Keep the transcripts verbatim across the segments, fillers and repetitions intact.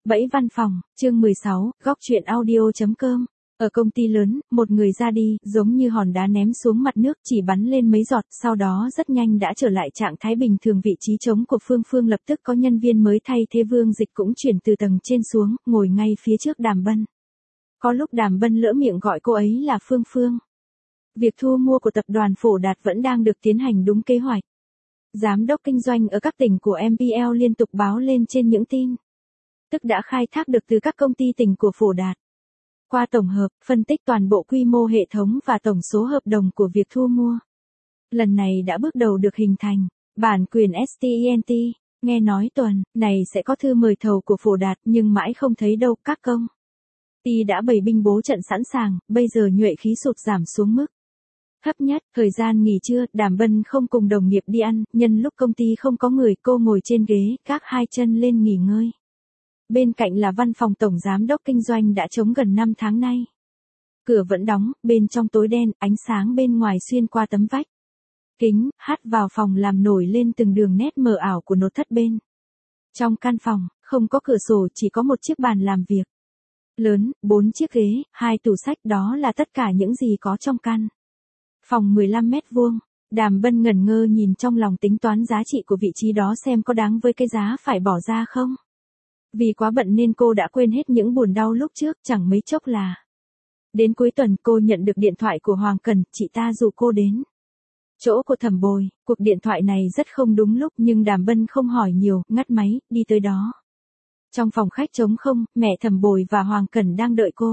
Bẫy văn phòng, chương mười sáu, góc chuyện audio.com. Ở công ty lớn, một người ra đi, giống như hòn đá ném xuống mặt nước chỉ bắn lên mấy giọt, sau đó rất nhanh đã trở lại trạng thái bình thường. Vị trí trống của Phương Phương lập tức có nhân viên mới thay thế. Vương Dịch cũng chuyển từ tầng trên xuống, ngồi ngay phía trước Đàm Bân. Có lúc Đàm Bân lỡ miệng gọi cô ấy là Phương Phương. Việc thu mua của tập đoàn Phổ Đạt vẫn đang được tiến hành đúng kế hoạch. Giám đốc kinh doanh ở các tỉnh của em pê lờ liên tục báo lên trên những tin tức đã khai thác được từ các công ty tỉnh của Phổ Đạt. Qua tổng hợp, phân tích toàn bộ quy mô hệ thống và tổng số hợp đồng của việc thu mua, lần này đã bước đầu được hình thành. Bản quyền ét tê en tê, nghe nói tuần này sẽ có thư mời thầu của Phổ Đạt nhưng mãi không thấy đâu. Các công ty đã bày binh bố trận sẵn sàng, bây giờ nhuệ khí sụt giảm xuống mức thấp nhất. Thời gian nghỉ trưa, Đàm Bân không cùng đồng nghiệp đi ăn, nhân lúc công ty không có người, cô ngồi trên ghế, gác hai chân lên nghỉ ngơi. Bên cạnh là văn phòng tổng giám đốc kinh doanh đã trống gần năm tháng nay. Cửa vẫn đóng, bên trong tối đen, ánh sáng bên ngoài xuyên qua tấm vách kính, hắt vào phòng làm nổi lên từng đường nét mờ ảo của nội thất bên trong căn phòng. Không có cửa sổ, chỉ có một chiếc bàn làm việc lớn, bốn chiếc ghế, hai tủ sách, đó là tất cả những gì có trong căn phòng mười lăm mét vuông. Đàm Bân ngẩn ngơ nhìn trong lòng tính toán giá trị của vị trí đó xem có đáng với cái giá phải bỏ ra không. Vì quá bận nên cô đã quên hết những buồn đau lúc trước. Chẳng mấy chốc là đến cuối tuần, cô nhận được điện thoại của Hoàng Cần, chị ta dụ cô đến chỗ của Thẩm Bồi. Cuộc điện thoại này rất không đúng lúc nhưng Đàm Bân không hỏi nhiều, ngắt máy, đi tới đó. Trong phòng khách trống không, mẹ Thẩm Bồi và Hoàng Cần đang đợi cô.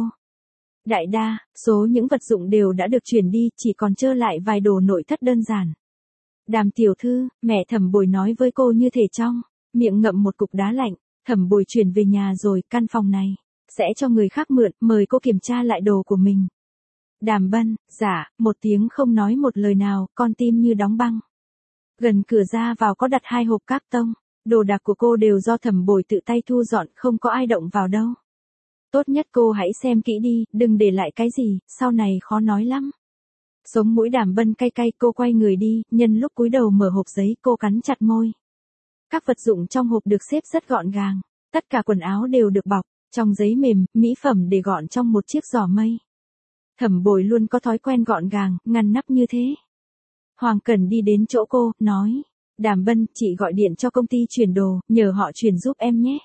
Đại đa số những vật dụng đều đã được chuyển đi, chỉ còn trơ lại vài đồ nội thất đơn giản. Đàm tiểu thư, mẹ Thẩm Bồi nói với cô như thể trong miệng ngậm một cục đá lạnh. Thẩm Bồi chuyển về nhà rồi, căn phòng này sẽ cho người khác mượn, mời cô kiểm tra lại đồ của mình. Đàm Bân, dạ, một tiếng không nói một lời nào, con tim như đóng băng. Gần cửa ra vào có đặt hai hộp các tông, đồ đạc của cô đều do Thẩm Bồi tự tay thu dọn, không có ai động vào đâu. Tốt nhất cô hãy xem kỹ đi, đừng để lại cái gì, sau này khó nói lắm. Sống mũi Đàm Bân cay cay, cô quay người đi, nhân lúc cúi đầu mở hộp giấy, cô cắn chặt môi. Các vật dụng trong hộp được xếp rất gọn gàng, tất cả quần áo đều được bọc trong giấy mềm, mỹ phẩm để gọn trong một chiếc giỏ mây. Thẩm Bồi luôn có thói quen gọn gàng, ngăn nắp như thế. Hoàng Cần đi đến chỗ cô, nói, Đàm Bân, chị gọi điện cho công ty chuyển đồ, nhờ họ chuyển giúp em nhé.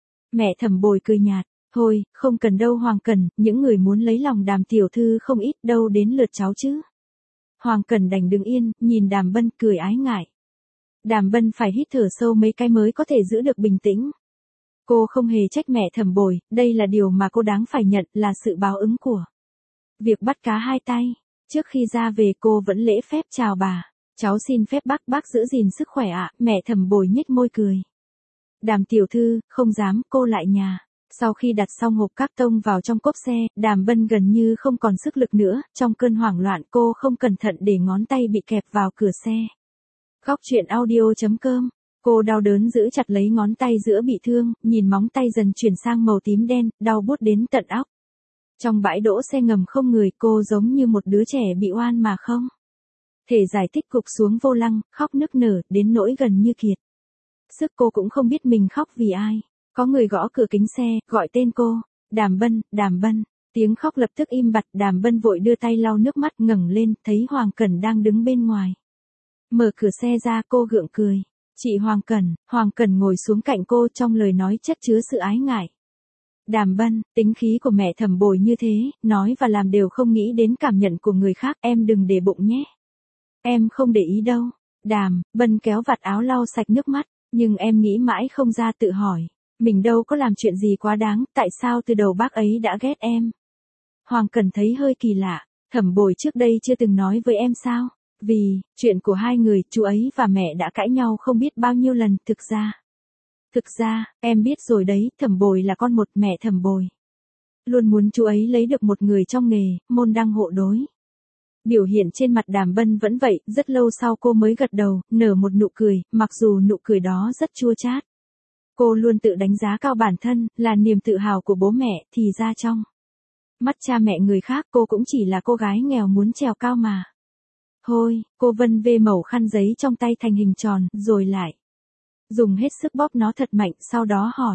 Mẹ Thẩm Bồi cười nhạt, thôi, không cần đâu Hoàng Cần, những người muốn lấy lòng Đàm tiểu thư không ít, đâu đến lượt cháu chứ. Hoàng Cần đành đứng yên, nhìn Đàm Bân cười ái ngại. Đàm Bân phải hít thở sâu mấy cái mới có thể giữ được bình tĩnh. Cô không hề trách mẹ Thẩm Bồi, đây là điều mà cô đáng phải nhận, là sự báo ứng của việc bắt cá hai tay. Trước khi ra về cô vẫn lễ phép chào bà. Cháu xin phép bác, bác giữ gìn sức khỏe ạ. Mẹ Thẩm Bồi nhếch môi cười. Đàm tiểu thư, không dám, cô lại nhà. Sau khi đặt xong hộp các tông vào trong cốp xe, Đàm Bân gần như không còn sức lực nữa. Trong cơn hoảng loạn cô không cẩn thận để ngón tay bị kẹp vào cửa xe. Góc chuyện audio.com. Cô đau đớn giữ chặt lấy ngón tay giữa bị thương, nhìn móng tay dần chuyển sang màu tím đen, đau buốt đến tận óc. Trong bãi đỗ xe ngầm không người, cô giống như một đứa trẻ bị oan mà không thể giải thích, gục xuống vô lăng, khóc nức nở, đến nỗi gần như kiệt sức. Cô cũng không biết mình khóc vì ai. Có người gõ cửa kính xe, gọi tên cô. Đàm Bân, Đàm Bân. Tiếng khóc lập tức im bặt. Đàm Bân vội đưa tay lau nước mắt, ngẩng lên, thấy Hoàng Cần đang đứng bên ngoài. Mở cửa xe ra, cô gượng cười. Chị Hoàng Cần. Hoàng Cần ngồi xuống cạnh cô, trong lời nói chất chứa sự ái ngại. Đàm Bân, tính khí của mẹ Thẩm Bồi như thế, nói và làm đều không nghĩ đến cảm nhận của người khác, em đừng để bụng nhé. Em không để ý đâu. Đàm Bân kéo vạt áo lau sạch nước mắt, nhưng em nghĩ mãi không ra, tự hỏi, mình đâu có làm chuyện gì quá đáng, tại sao từ đầu bác ấy đã ghét em. Hoàng Cần thấy hơi kỳ lạ, Thẩm Bồi trước đây chưa từng nói với em sao? Vì, chuyện của hai người, chú ấy và mẹ đã cãi nhau không biết bao nhiêu lần, thực ra. Thực ra, em biết rồi đấy, Thẩm Bồi là con một, mẹ Thẩm Bồi luôn muốn chú ấy lấy được một người trong nghề, môn đăng hộ đối. Biểu hiện trên mặt Đàm Bân vẫn vậy, rất lâu sau cô mới gật đầu, nở một nụ cười, mặc dù nụ cười đó rất chua chát. Cô luôn tự đánh giá cao bản thân, là niềm tự hào của bố mẹ, thì ra trong mắt cha mẹ người khác cô cũng chỉ là cô gái nghèo muốn trèo cao mà. Thôi, cô vân vê mẩu khăn giấy trong tay thành hình tròn, rồi lại dùng hết sức bóp nó thật mạnh, sau đó hỏi,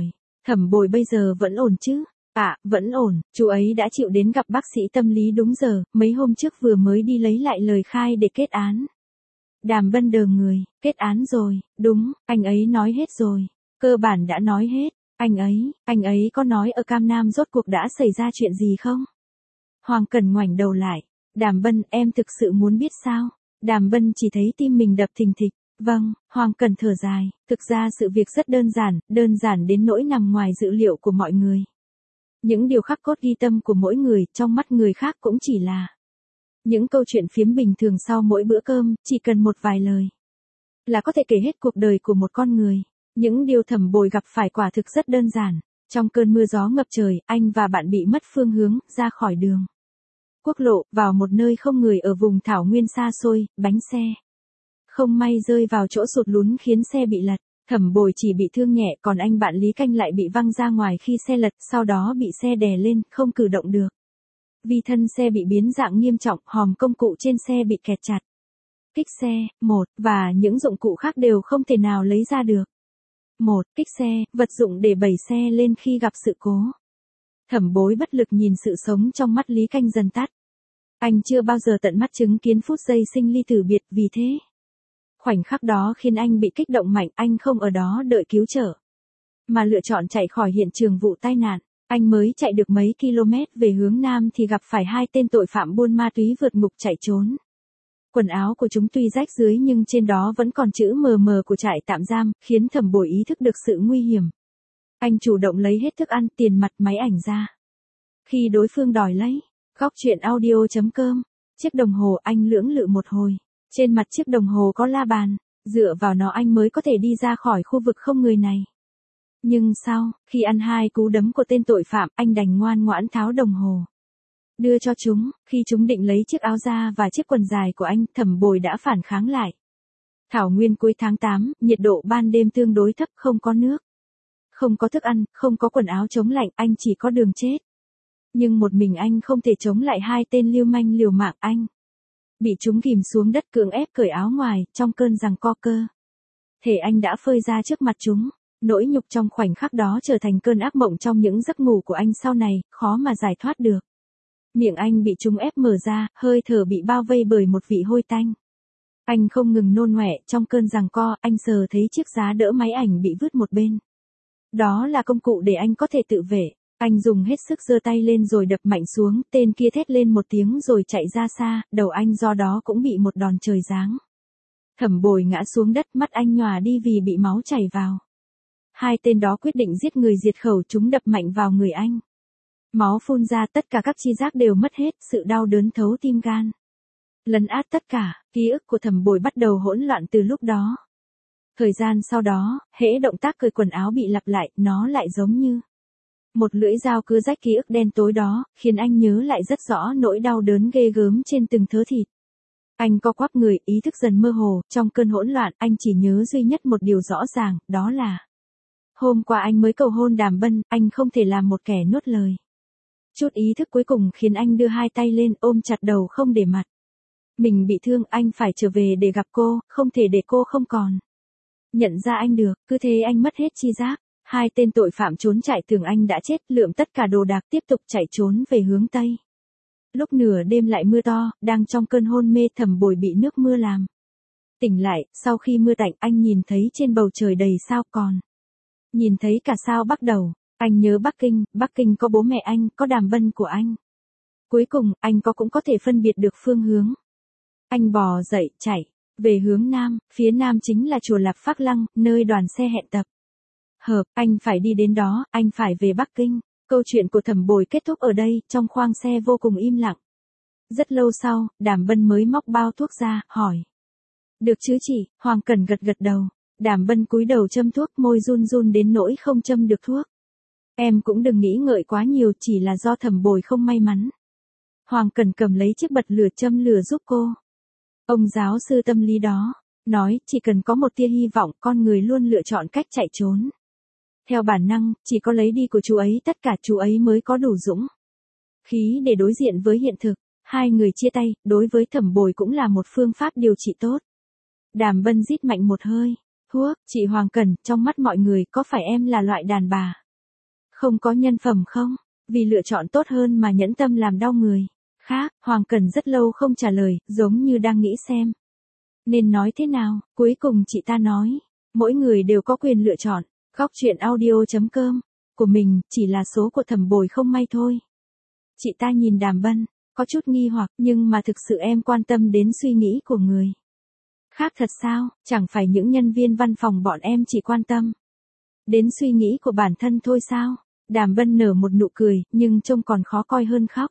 Thẩm Bồi bây giờ vẫn ổn chứ? À, vẫn ổn, chú ấy đã chịu đến gặp bác sĩ tâm lý đúng giờ, mấy hôm trước vừa mới đi lấy lại lời khai để kết án. Đàm Bân đờ người, kết án rồi, đúng, anh ấy nói hết rồi, cơ bản đã nói hết, anh ấy, anh ấy có nói ở Cam Nam rốt cuộc đã xảy ra chuyện gì không? Hoàng Cẩn ngoảnh đầu lại, Đàm Bân, em thực sự muốn biết sao? Đàm Bân chỉ thấy tim mình đập thình thịch, vâng, Hoàng Cẩn thở dài, thực ra sự việc rất đơn giản, đơn giản đến nỗi nằm ngoài dự liệu của mọi người. Những điều khắc cốt ghi tâm của mỗi người, trong mắt người khác cũng chỉ là những câu chuyện phiếm bình thường sau mỗi bữa cơm, chỉ cần một vài lời là có thể kể hết cuộc đời của một con người. Những điều Thẩm Bồi gặp phải quả thực rất đơn giản. Trong cơn mưa gió ngập trời, anh và bạn bị mất phương hướng, ra khỏi đường quốc lộ, vào một nơi không người ở vùng thảo nguyên xa xôi, bánh xe không may rơi vào chỗ sụt lún khiến xe bị lật. Thẩm Bồi chỉ bị thương nhẹ, còn anh bạn Lý Canh lại bị văng ra ngoài khi xe lật, sau đó bị xe đè lên, không cử động được. Vì thân xe bị biến dạng nghiêm trọng, hòm công cụ trên xe bị kẹt chặt. Kích xe, một, và những dụng cụ khác đều không thể nào lấy ra được. Một, kích xe, vật dụng để đẩy xe lên khi gặp sự cố. Thẩm Bối bất lực nhìn sự sống trong mắt Lý Canh dần tắt. Anh chưa bao giờ tận mắt chứng kiến phút giây sinh ly tử biệt, vì thế khoảnh khắc đó khiến anh bị kích động mạnh, anh không ở đó đợi cứu trợ, mà lựa chọn chạy khỏi hiện trường vụ tai nạn. Anh mới chạy được mấy km về hướng Nam thì gặp phải hai tên tội phạm buôn ma túy vượt ngục chạy trốn. Quần áo của chúng tuy rách dưới nhưng trên đó vẫn còn chữ mờ mờ của trại tạm giam, khiến Thẩm Bồi ý thức được sự nguy hiểm. Anh chủ động lấy hết thức ăn, tiền mặt, máy ảnh ra. Khi đối phương đòi lấy, góc truyện audio chấm com, chiếc đồng hồ, anh lưỡng lự một hồi. Trên mặt chiếc đồng hồ có la bàn, dựa vào nó anh mới có thể đi ra khỏi khu vực không người này. Nhưng sau, khi ăn hai cú đấm của tên tội phạm, anh đành ngoan ngoãn tháo đồng hồ đưa cho chúng. Khi chúng định lấy chiếc áo da và chiếc quần dài của anh, Thẩm Bồi đã phản kháng lại. Thảo nguyên cuối tháng tám, nhiệt độ ban đêm tương đối thấp, không có nước, không có thức ăn, không có quần áo chống lạnh, anh chỉ có đường chết. Nhưng một mình anh không thể chống lại hai tên lưu manh liều mạng. Anh bị chúng ghìm xuống đất, cưỡng ép cởi áo ngoài, trong cơn giằng co cơ thể anh đã phơi ra trước mặt chúng. Nỗi nhục trong khoảnh khắc đó trở thành cơn ác mộng trong những giấc ngủ của anh sau này, khó mà giải thoát được. Miệng anh bị chúng ép mở ra, hơi thở bị bao vây bởi một vị hôi tanh. Anh không ngừng nôn ọe, trong cơn giằng co, anh sờ thấy chiếc giá đỡ máy ảnh bị vứt một bên. Đó là công cụ để anh có thể tự vệ. Anh dùng hết sức giơ tay lên rồi đập mạnh xuống, tên kia thét lên một tiếng rồi chạy ra xa, đầu anh do đó cũng bị một đòn trời giáng. Thẩm Bồi ngã xuống đất, mắt anh nhòa đi vì bị máu chảy vào. Hai tên đó quyết định giết người diệt khẩu, chúng đập mạnh vào người anh. Máu phun ra, tất cả các chi giác đều mất hết, sự đau đớn thấu tim gan lấn át tất cả, ký ức của Thẩm Bồi bắt đầu hỗn loạn từ lúc đó. Thời gian sau đó, hễ động tác cởi quần áo bị lặp lại, nó lại giống như một lưỡi dao cứa rách ký ức đen tối đó, khiến anh nhớ lại rất rõ nỗi đau đớn ghê gớm trên từng thớ thịt. Anh co quắp người, ý thức dần mơ hồ, trong cơn hỗn loạn, anh chỉ nhớ duy nhất một điều rõ ràng, đó là hôm qua anh mới cầu hôn Đàm Bân, anh không thể làm một kẻ nuốt lời. Chút ý thức cuối cùng khiến anh đưa hai tay lên, ôm chặt đầu không để mặt. Mình bị thương, anh phải trở về để gặp cô, không thể để cô không còn nhận ra anh được, cứ thế anh mất hết chi giác. Hai tên tội phạm trốn chạy tưởng anh đã chết, lượm tất cả đồ đạc tiếp tục chạy trốn về hướng Tây. Lúc nửa đêm lại mưa to, đang trong cơn hôn mê, Thẩm Bồi bị nước mưa làm tỉnh lại, sau khi mưa tạnh anh nhìn thấy trên bầu trời đầy sao, còn nhìn thấy cả sao Bắc Đầu. Anh nhớ Bắc Kinh, Bắc Kinh có bố mẹ anh, có Đàm Bân của anh. Cuối cùng, anh có cũng có thể phân biệt được phương hướng. Anh bò dậy, chạy về hướng Nam, phía Nam chính là chùa Lạp Phác Lăng, nơi đoàn xe hẹn tập hợp, anh phải đi đến đó, anh phải về Bắc Kinh. Câu chuyện của Thẩm Bồi kết thúc ở đây, trong khoang xe vô cùng im lặng. Rất lâu sau, Đàm Bân mới móc bao thuốc ra, hỏi. Được chứ chị? Hoàng Cẩn gật gật đầu. Đàm Bân cúi đầu châm thuốc, môi run run đến nỗi không châm được thuốc. Em cũng đừng nghĩ ngợi quá nhiều, chỉ là do Thẩm Bồi không may mắn. Hoàng Cẩn cầm lấy chiếc bật lửa châm lửa giúp cô. Ông giáo sư tâm lý đó nói, chỉ cần có một tia hy vọng, con người luôn lựa chọn cách chạy trốn. Theo bản năng, chỉ có lấy đi của chú ấy, tất cả chú ấy mới có đủ dũng khí để đối diện với hiện thực. Hai người chia tay, đối với Thẩm Bồi cũng là một phương pháp điều trị tốt. Đàm Bân rít mạnh một hơi thuốc. Chị Hoàng Cẩn, trong mắt mọi người, có phải em là loại đàn bà Không có nhân phẩm không? Vì lựa chọn tốt hơn mà nhẫn tâm làm đau người khác. Hoàng Cẩn rất lâu không trả lời, giống như đang nghĩ xem nên nói thế nào. Cuối cùng chị ta nói, mỗi người đều có quyền lựa chọn góc truyện audio chấm com của mình, chỉ là số của Thẩm Bồi không may thôi. Chị ta nhìn Đàm Bân, có chút nghi hoặc, nhưng mà thực sự em quan tâm đến suy nghĩ của người khác thật sao? Chẳng phải những nhân viên văn phòng bọn em chỉ quan tâm đến suy nghĩ của bản thân thôi sao? Đàm Bân nở một nụ cười, nhưng trông còn khó coi hơn khóc.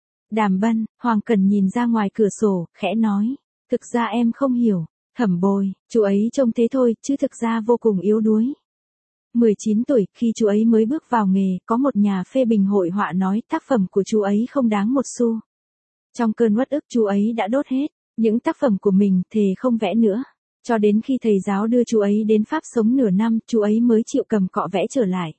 Đàm Bân, Hoàng Cẩn nhìn ra ngoài cửa sổ, khẽ nói, thực ra em không hiểu, Thẩm Bồi, chú ấy trông thế thôi, chứ thực ra vô cùng yếu đuối. mười chín tuổi, khi chú ấy mới bước vào nghề, có một nhà phê bình hội họa nói tác phẩm của chú ấy không đáng một xu. Trong cơn uất ức chú ấy đã đốt hết những tác phẩm của mình, thề không vẽ nữa. Cho đến khi thầy giáo đưa chú ấy đến Pháp sống nửa năm, chú ấy mới chịu cầm cọ vẽ trở lại.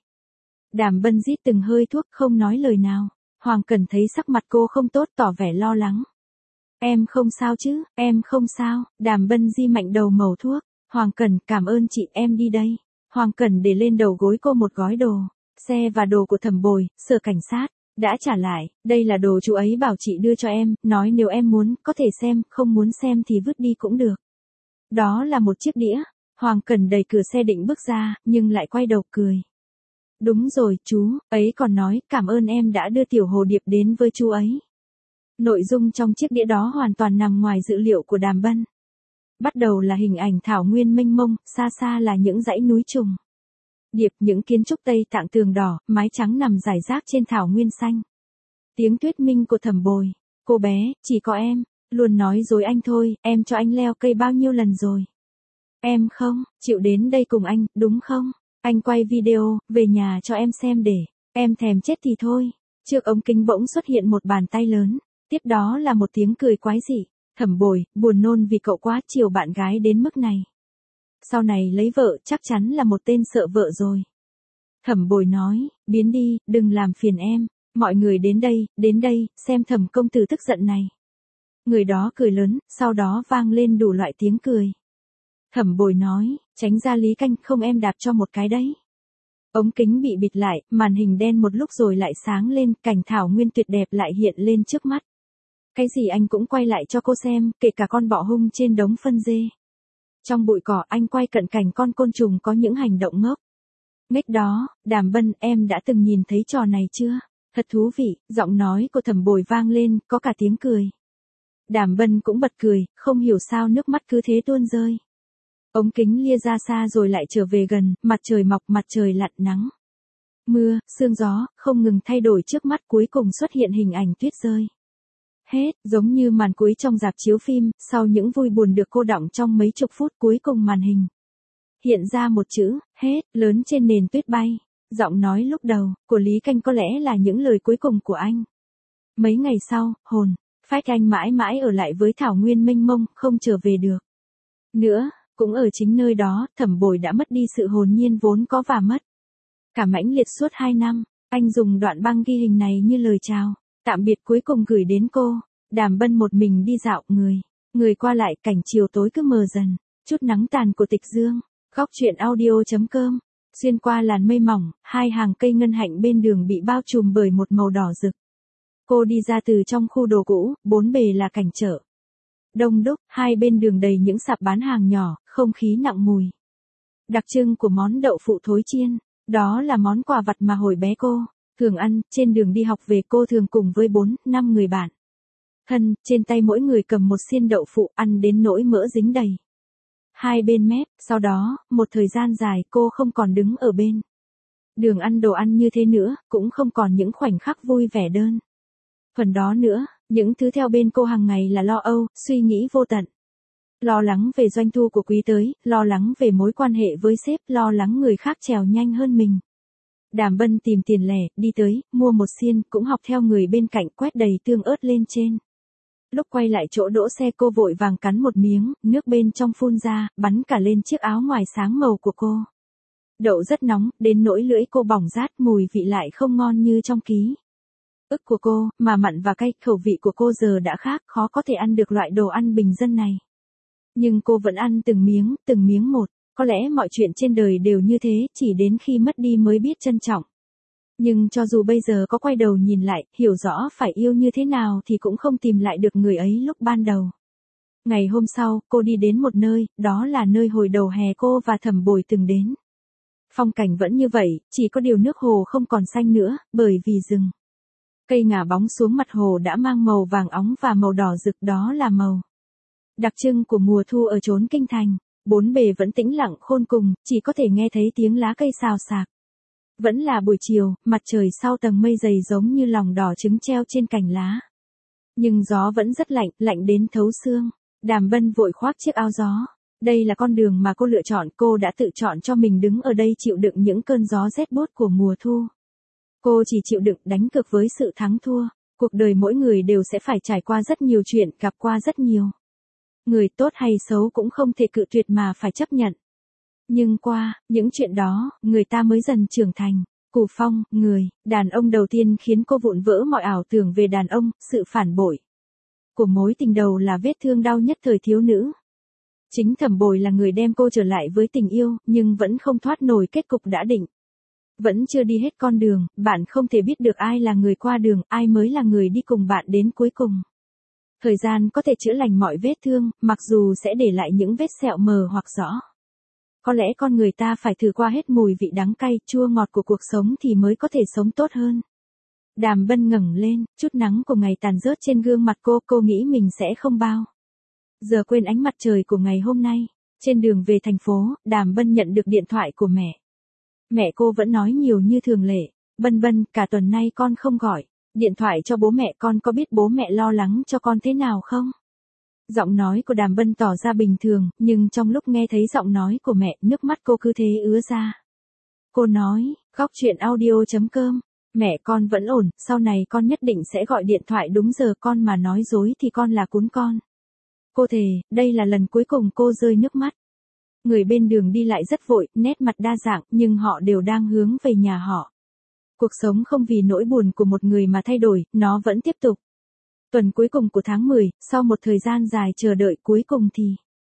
Đàm Bân rít từng hơi thuốc, không nói lời nào. Hoàng Cẩn thấy sắc mặt cô không tốt, tỏ vẻ lo lắng. Em không sao chứ, em không sao. Đàm Bân di mạnh đầu mẩu thuốc. Hoàng Cẩn, cảm ơn chị, em đi đây. Hoàng Cẩn để lên đầu gối cô một gói đồ, xe và đồ của Thẩm Bồi, sở cảnh sát đã trả lại. Đây là đồ chú ấy bảo chị đưa cho em, nói nếu em muốn, có thể xem, không muốn xem thì vứt đi cũng được. Đó là một chiếc đĩa. Hoàng Cẩn đẩy cửa xe định bước ra, nhưng lại quay đầu cười. Đúng rồi, chú ấy còn nói, cảm ơn em đã đưa tiểu hồ điệp đến với chú ấy. Nội dung trong chiếc đĩa đó hoàn toàn nằm ngoài dự liệu của Đàm Bân. Bắt đầu là hình ảnh thảo nguyên mênh mông, xa xa là những dãy núi trùng điệp, những kiến trúc Tây Tạng tường đỏ, mái trắng nằm rải rác trên thảo nguyên xanh. Tiếng thuyết minh của Thẩm Bồi, cô bé, chỉ có em, luôn nói dối anh thôi, em cho anh leo cây bao nhiêu lần rồi. Em không, chịu đến đây cùng anh, đúng không? Anh quay video, về nhà cho em xem để, em thèm chết thì thôi. Trước ống kính bỗng xuất hiện một bàn tay lớn, tiếp đó là một tiếng cười quái dị. Thẩm Bồi, buồn nôn vì cậu quá chiều bạn gái đến mức này. Sau này lấy vợ chắc chắn là một tên sợ vợ rồi. Thẩm Bồi nói, biến đi, đừng làm phiền em. Mọi người đến đây, đến đây, xem Thẩm công tử tức giận này. Người đó cười lớn, sau đó vang lên đủ loại tiếng cười. Thẩm Bồi nói, tránh ra Lý Canh, không em đạp cho một cái đấy. Ống kính bị bịt lại, màn hình đen một lúc rồi lại sáng lên, cảnh thảo nguyên tuyệt đẹp lại hiện lên trước mắt. Cái gì anh cũng quay lại cho cô xem, kể cả con bọ hung trên đống phân dê. Trong bụi cỏ anh quay cận cảnh con côn trùng có những hành động ngốc nghếch đó. Đàm Bân, em đã từng nhìn thấy trò này chưa? Thật thú vị, giọng nói của Thẩm Bồi vang lên, có cả tiếng cười. Đàm Bân cũng bật cười, không hiểu sao nước mắt cứ thế tuôn rơi. Ống kính lia ra xa rồi lại trở về gần, mặt trời mọc, mặt trời lặn, nắng, mưa, sương gió, không ngừng thay đổi trước mắt, cuối cùng xuất hiện hình ảnh tuyết rơi. Hết, giống như màn cuối trong rạp chiếu phim, sau những vui buồn được cô đọng trong mấy chục phút, cuối cùng màn hình hiện ra một chữ, hết, lớn trên nền tuyết bay. Giọng nói lúc đầu, của Lý Canh có lẽ là những lời cuối cùng của anh. Mấy ngày sau, hồn phách anh mãi mãi ở lại với thảo nguyên mênh mông, không trở về được nữa. Cũng ở chính nơi đó, Thẩm Bồi đã mất đi sự hồn nhiên vốn có và mất cả mãnh liệt suốt hai năm. Anh dùng đoạn băng ghi hình này như lời chào tạm biệt cuối cùng gửi đến cô. Đàm Bân một mình đi dạo, người người qua lại, cảnh chiều tối cứ mờ dần, chút nắng tàn của tịch dương. Góc truyện audio chấm com. Xuyên qua làn mây mỏng, hai hàng cây ngân hạnh bên đường bị bao trùm bởi một màu đỏ rực. Cô đi ra từ trong khu đồ cũ, bốn bề là cảnh chợ đông đúc, hai bên đường đầy những sạp bán hàng nhỏ, không khí nặng mùi đặc trưng của món đậu phụ thối chiên. Đó là món quà vặt mà hồi bé cô thường ăn. Trên đường đi học về, cô thường cùng với bốn, năm người bạn thân, trên tay mỗi người cầm một xiên đậu phụ, ăn đến nỗi mỡ dính đầy hai bên mép. Sau đó, một thời gian dài cô không còn đứng ở bên đường ăn đồ ăn như thế nữa, cũng không còn những khoảnh khắc vui vẻ đơn phần đó nữa. Những thứ theo bên cô hàng ngày là lo âu, suy nghĩ vô tận. Lo lắng về doanh thu của quý tới, lo lắng về mối quan hệ với sếp, lo lắng người khác trèo nhanh hơn mình. Đàm Bân tìm tiền lẻ, đi tới, mua một xiên, cũng học theo người bên cạnh quét đầy tương ớt lên trên. Lúc quay lại chỗ đỗ xe, cô vội vàng cắn một miếng, nước bên trong phun ra, bắn cả lên chiếc áo ngoài sáng màu của cô. Đậu rất nóng, đến nỗi lưỡi cô bỏng rát, mùi vị lại không ngon như trong ký ức của cô, mà mặn và cay. Khẩu vị của cô giờ đã khác, khó có thể ăn được loại đồ ăn bình dân này. Nhưng cô vẫn ăn từng miếng, từng miếng một. Có lẽ mọi chuyện trên đời đều như thế, chỉ đến khi mất đi mới biết trân trọng. Nhưng cho dù bây giờ có quay đầu nhìn lại, hiểu rõ phải yêu như thế nào thì cũng không tìm lại được người ấy lúc ban đầu. Ngày hôm sau, cô đi đến một nơi, đó là nơi hồi đầu hè cô và Thẩm Bồi từng đến. Phong cảnh vẫn như vậy, chỉ có điều nước hồ không còn xanh nữa, bởi vì rừng. Cây ngả bóng xuống mặt hồ đã mang màu vàng óng và màu đỏ rực, đó là màu đặc trưng của mùa thu ở chốn kinh thành. Bốn bề vẫn tĩnh lặng khôn cùng, chỉ có thể nghe thấy tiếng lá cây xào xạc. Vẫn là buổi chiều, mặt trời sau tầng mây dày giống như lòng đỏ trứng treo trên cành lá. Nhưng gió vẫn rất lạnh, lạnh đến thấu xương. Đàm Bân vội khoác chiếc áo gió. Đây là con đường mà cô lựa chọn, cô đã tự chọn cho mình đứng ở đây chịu đựng những cơn gió rét buốt của mùa thu. Cô chỉ chịu đựng đánh cược với sự thắng thua. Cuộc đời mỗi người đều sẽ phải trải qua rất nhiều chuyện, gặp qua rất nhiều. Người tốt hay xấu cũng không thể cự tuyệt mà phải chấp nhận. Nhưng qua những chuyện đó, người ta mới dần trưởng thành. Cù Phong, người đàn ông đầu tiên khiến cô vụn vỡ mọi ảo tưởng về đàn ông, sự phản bội của mối tình đầu là vết thương đau nhất thời thiếu nữ. Chính Thẩm Bồi là người đem cô trở lại với tình yêu, nhưng vẫn không thoát nổi kết cục đã định. Vẫn chưa đi hết con đường, bạn không thể biết được ai là người qua đường, ai mới là người đi cùng bạn đến cuối cùng. Thời gian có thể chữa lành mọi vết thương, mặc dù sẽ để lại những vết sẹo mờ hoặc rõ. Có lẽ con người ta phải thử qua hết mùi vị đắng cay, chua ngọt của cuộc sống thì mới có thể sống tốt hơn. Đàm Bân ngẩng lên, chút nắng của ngày tàn rớt trên gương mặt cô, cô nghĩ mình sẽ không bao giờ quên ánh mặt trời của ngày hôm nay. Trên đường về thành phố, Đàm Bân nhận được điện thoại của mẹ. Mẹ cô vẫn nói nhiều như thường lệ. Bân Bân, cả tuần nay con không gọi điện thoại cho bố mẹ, con có biết bố mẹ lo lắng cho con thế nào không? Giọng nói của Đàm Bân tỏ ra bình thường, nhưng trong lúc nghe thấy giọng nói của mẹ, nước mắt cô cứ thế ứa ra. Cô nói, góc chuyện audio chấm com, mẹ con vẫn ổn, sau này con nhất định sẽ gọi điện thoại đúng giờ, con mà nói dối thì con là cún con. Cô thề, đây là lần cuối cùng cô rơi nước mắt. Người bên đường đi lại rất vội, nét mặt đa dạng, nhưng họ đều đang hướng về nhà họ. Cuộc sống không vì nỗi buồn của một người mà thay đổi, nó vẫn tiếp tục. Tuần cuối cùng của tháng mười, sau một thời gian dài chờ đợi, cuối cùng thì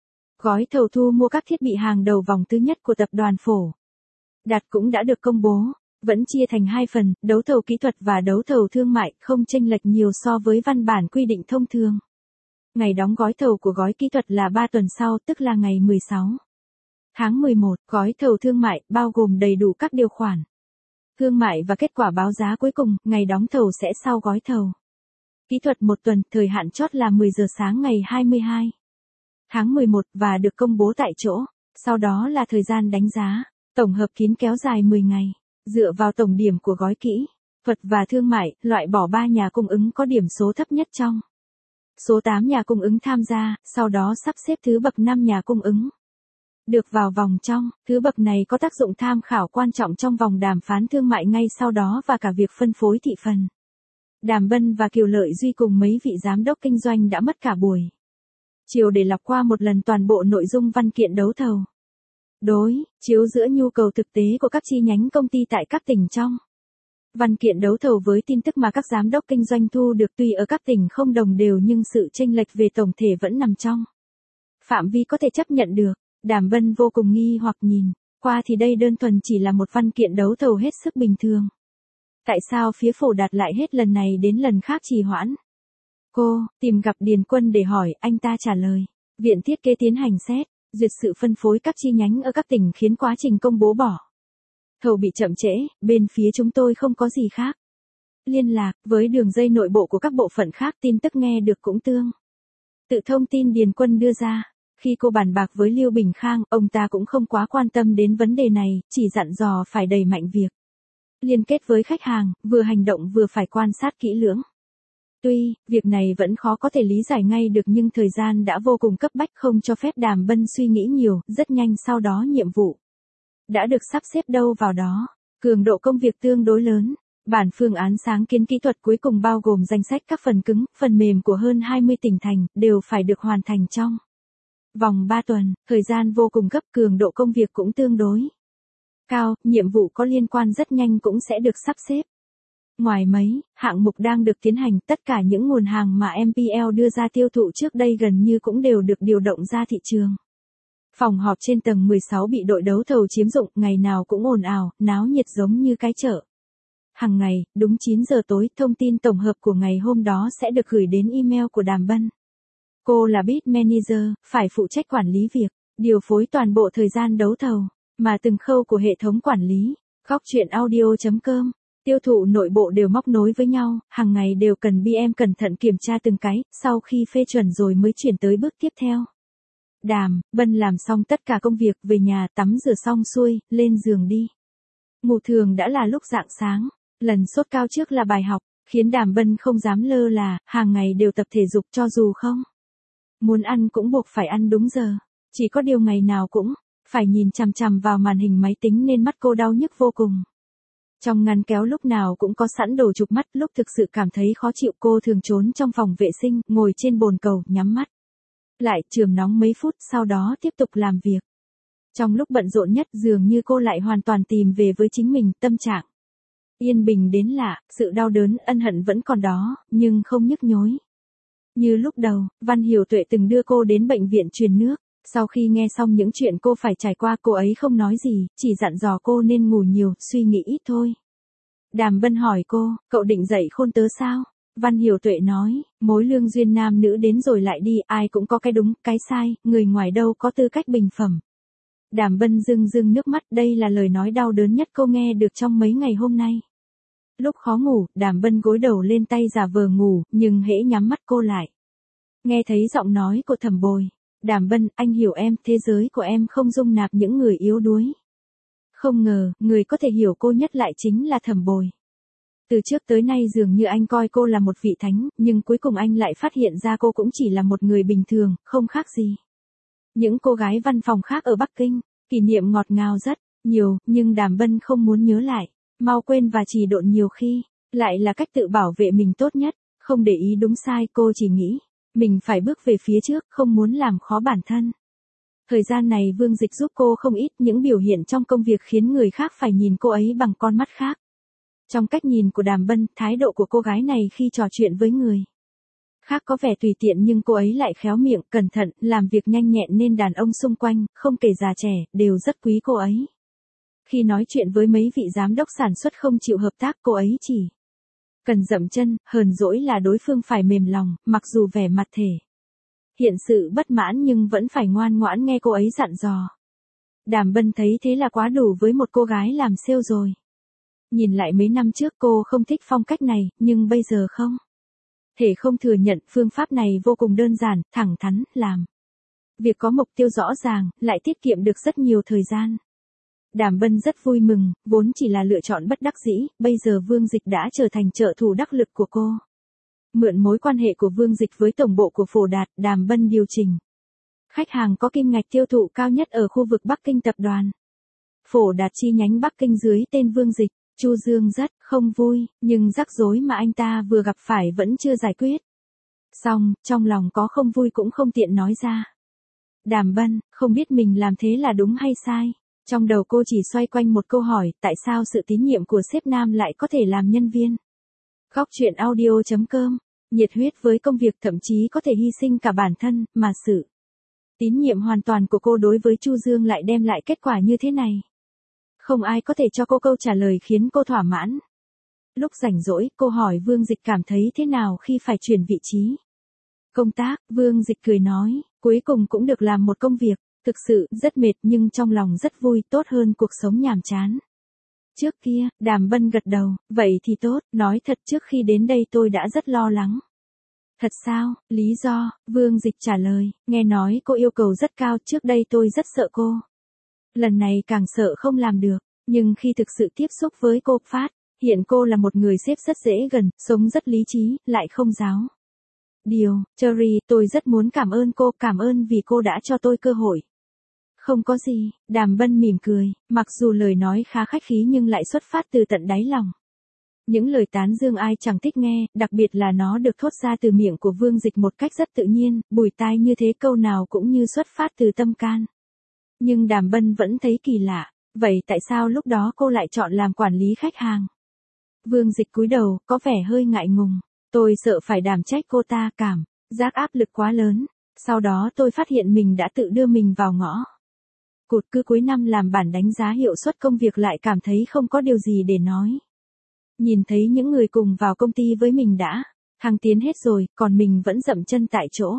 gói thầu thu mua các thiết bị hàng đầu vòng thứ nhất của tập đoàn Phổ Đạt cũng đã được công bố. Vẫn chia thành hai phần, đấu thầu kỹ thuật và đấu thầu thương mại, không chênh lệch nhiều so với văn bản quy định thông thường. Ngày đóng gói thầu của gói kỹ thuật là ba tuần sau, tức là ngày mười sáu tháng mười một. Gói thầu thương mại bao gồm đầy đủ các điều khoản thương mại và kết quả báo giá cuối cùng, ngày đóng thầu sẽ sau gói thầu. Kỹ thuật một tuần, thời hạn chót là mười giờ sáng ngày hai mươi hai tháng mười một và được công bố tại chỗ. Sau đó là thời gian đánh giá, tổng hợp kín kéo dài mười ngày. Dựa vào tổng điểm của gói kỹ thuật và thương mại, loại bỏ ba nhà cung ứng có điểm số thấp nhất trong số tám nhà cung ứng tham gia, sau đó sắp xếp thứ bậc năm nhà cung ứng được vào vòng trong. Thứ bậc này có tác dụng tham khảo quan trọng trong vòng đàm phán thương mại ngay sau đó và cả việc phân phối thị phần. Đàm Bân và Kiều Lợi Duy cùng mấy vị giám đốc kinh doanh đã mất cả buổi chiều để lọc qua một lần toàn bộ nội dung văn kiện đấu thầu. Đối chiếu giữa nhu cầu thực tế của các chi nhánh công ty tại các tỉnh trong văn kiện đấu thầu với tin tức mà các giám đốc kinh doanh thu được, tuy ở các tỉnh không đồng đều nhưng sự chênh lệch về tổng thể vẫn nằm trong phạm vi có thể chấp nhận được. Đàm Bân vô cùng nghi hoặc nhìn qua thì đây đơn thuần chỉ là một văn kiện đấu thầu hết sức bình thường. Tại sao phía Phổ Đạt lại hết lần này đến lần khác trì hoãn? Cô tìm gặp Điền Quân để hỏi, anh ta trả lời, viện thiết kế tiến hành xét duyệt sự phân phối các chi nhánh ở các tỉnh khiến quá trình công bố bỏ thầu bị chậm trễ, bên phía chúng tôi không có gì khác liên lạc với đường dây nội bộ của các bộ phận khác, tin tức nghe được cũng tương tự thông tin Điền Quân đưa ra. Khi cô bàn bạc với Lưu Bình Khang, ông ta cũng không quá quan tâm đến vấn đề này, chỉ dặn dò phải đẩy mạnh việc liên kết với khách hàng, vừa hành động vừa phải quan sát kỹ lưỡng. Tuy, việc này vẫn khó có thể lý giải ngay được nhưng thời gian đã vô cùng cấp bách không cho phép Đàm Bân suy nghĩ nhiều, rất nhanh sau đó nhiệm vụ đã được sắp xếp đâu vào đó. Cường độ công việc tương đối lớn. Bản phương án sáng kiến kỹ thuật cuối cùng bao gồm danh sách các phần cứng, phần mềm của hơn hai mươi tỉnh thành, đều phải được hoàn thành trong vòng ba tuần, thời gian vô cùng gấp, cường độ công việc cũng tương đối cao, nhiệm vụ có liên quan rất nhanh cũng sẽ được sắp xếp. Ngoài mấy hạng mục đang được tiến hành, tất cả những nguồn hàng mà em pê lờ đưa ra tiêu thụ trước đây gần như cũng đều được điều động ra thị trường. Phòng họp trên tầng mười sáu bị đội đấu thầu chiếm dụng, ngày nào cũng ồn ào, náo nhiệt giống như cái chợ Hàng ngày, đúng chín giờ tối, thông tin tổng hợp của ngày hôm đó sẽ được gửi đến email của Đàm Bân. Cô là Bid Manager, phải phụ trách quản lý việc, điều phối toàn bộ thời gian đấu thầu, mà từng khâu của hệ thống quản lý. Góc chuyện audio chấm com, tiêu thụ nội bộ đều móc nối với nhau, hàng ngày đều cần bê em cẩn thận kiểm tra từng cái, sau khi phê chuẩn rồi mới chuyển tới bước tiếp theo. Đàm Bân làm xong tất cả công việc, về nhà tắm rửa xong xuôi, lên giường đi. Ngủ thường đã là lúc rạng sáng, lần sốt cao trước là bài học, khiến Đàm Bân không dám lơ là, hàng ngày đều tập thể dục cho dù không muốn ăn cũng buộc phải ăn đúng giờ. Chỉ có điều ngày nào cũng phải nhìn chằm chằm vào màn hình máy tính nên mắt cô đau nhức vô cùng. Trong ngăn kéo lúc nào cũng có sẵn đồ chụp mắt, lúc thực sự cảm thấy khó chịu cô thường trốn trong phòng vệ sinh, ngồi trên bồn cầu, nhắm mắt lại chườm nóng mấy phút, sau đó tiếp tục làm việc. Trong lúc bận rộn nhất, dường như cô lại hoàn toàn tìm về với chính mình, tâm trạng yên bình đến lạ, sự đau đớn, ân hận vẫn còn đó, nhưng không nhức nhối. Như lúc đầu, Văn Hiểu Tuệ từng đưa cô đến bệnh viện truyền nước. Sau khi nghe xong những chuyện cô phải trải qua, cô ấy không nói gì, chỉ dặn dò cô nên ngủ nhiều, suy nghĩ ít thôi. Đàm Bân hỏi cô, cậu định dạy khôn tớ sao? Văn Hiểu Tuệ nói, mối lương duyên nam nữ đến rồi lại đi, ai cũng có cái đúng, cái sai, người ngoài đâu có tư cách bình phẩm. Đàm Bân rưng rưng nước mắt, đây là lời nói đau đớn nhất cô nghe được trong mấy ngày hôm nay. Lúc khó ngủ, Đàm Bân gối đầu lên tay giả vờ ngủ, nhưng hễ nhắm mắt cô lại nghe thấy giọng nói của Thẩm Bồi. Đàm Bân, anh hiểu em, thế giới của em không dung nạp những người yếu đuối. Không ngờ, người có thể hiểu cô nhất lại chính là Thẩm Bồi. Từ trước tới nay dường như anh coi cô là một vị thánh, nhưng cuối cùng anh lại phát hiện ra cô cũng chỉ là một người bình thường, không khác gì những cô gái văn phòng khác ở Bắc Kinh. Kỷ niệm ngọt ngào rất nhiều, nhưng Đàm Bân không muốn nhớ lại, mau quên và trì độn nhiều khi lại là cách tự bảo vệ mình tốt nhất. Không để ý đúng sai, cô chỉ nghĩ mình phải bước về phía trước, không muốn làm khó bản thân. Thời gian này Vương Dịch giúp cô không ít, những biểu hiện trong công việc khiến người khác phải nhìn cô ấy bằng con mắt khác. Trong cách nhìn của Đàm Bân, thái độ của cô gái này khi trò chuyện với người khác có vẻ tùy tiện nhưng cô ấy lại khéo miệng, cẩn thận, làm việc nhanh nhẹn nên đàn ông xung quanh, không kể già trẻ, đều rất quý cô ấy. Khi nói chuyện với mấy vị giám đốc sản xuất không chịu hợp tác, cô ấy chỉ cần dậm chân, hờn dỗi là đối phương phải mềm lòng, mặc dù vẻ mặt thể hiện sự bất mãn nhưng vẫn phải ngoan ngoãn nghe cô ấy dặn dò. Đàm Bân thấy thế là quá đủ với một cô gái làm sale rồi. Nhìn lại mấy năm trước cô không thích phong cách này, nhưng bây giờ không thể không thừa nhận phương pháp này vô cùng đơn giản, thẳng thắn, làm việc có mục tiêu rõ ràng, lại tiết kiệm được rất nhiều thời gian. Đàm Bân rất vui mừng, vốn chỉ là lựa chọn bất đắc dĩ, bây giờ Vương Dịch đã trở thành trợ thủ đắc lực của cô. Mượn mối quan hệ của Vương Dịch với tổng bộ của Phổ Đạt, Đàm Bân điều chỉnh khách hàng có kim ngạch tiêu thụ cao nhất ở khu vực Bắc Kinh tập đoàn. Phổ Đạt chi nhánh Bắc Kinh dưới tên Vương Dịch. Chu Dương rất không vui, nhưng rắc rối mà anh ta vừa gặp phải vẫn chưa giải quyết xong, trong lòng có không vui cũng không tiện nói ra. Đàm Bân, không biết mình làm thế là đúng hay sai. Trong đầu cô chỉ xoay quanh một câu hỏi, tại sao sự tín nhiệm của sếp nam lại có thể làm nhân viên Góc chuyện audio chấm com nhiệt huyết với công việc, thậm chí có thể hy sinh cả bản thân, mà sự tín nhiệm hoàn toàn của cô đối với Chu Dương lại đem lại kết quả như thế này. Không ai có thể cho cô câu trả lời khiến cô thỏa mãn. Lúc rảnh rỗi, cô hỏi Vương Dịch cảm thấy thế nào khi phải chuyển vị trí công tác. Vương Dịch cười nói, cuối cùng cũng được làm một công việc, thực sự rất mệt nhưng trong lòng rất vui, tốt hơn cuộc sống nhàm chán trước kia. Đàm Bân gật đầu, vậy thì tốt, nói thật trước khi đến đây tôi đã rất lo lắng. Thật sao, lý do? Vương Dịch trả lời, nghe nói cô yêu cầu rất cao, trước đây tôi rất sợ cô. Lần này càng sợ không làm được, nhưng khi thực sự tiếp xúc với cô, phát hiện cô là một người sếp rất dễ gần, sống rất lý trí, lại không giáo điều. Cherry, tôi rất muốn cảm ơn cô, cảm ơn vì cô đã cho tôi cơ hội. Không có gì, Đàm Bân mỉm cười, mặc dù lời nói khá khách khí nhưng lại xuất phát từ tận đáy lòng. Những lời tán dương ai chẳng thích nghe, đặc biệt là nó được thốt ra từ miệng của Vương Dịch một cách rất tự nhiên, bùi tai như thế, câu nào cũng như xuất phát từ tâm can. Nhưng Đàm Bân vẫn thấy kỳ lạ, vậy tại sao lúc đó cô lại chọn làm quản lý khách hàng? Vương Dịch cúi đầu, có vẻ hơi ngại ngùng. Tôi sợ phải đảm trách cô ta, cảm giác áp lực quá lớn. Sau đó tôi phát hiện mình đã tự đưa mình vào ngõ cụt, cứ cuối năm làm bản đánh giá hiệu suất công việc lại cảm thấy không có điều gì để nói. Nhìn thấy những người cùng vào công ty với mình đã thăng tiến hết rồi, còn mình vẫn dậm chân tại chỗ.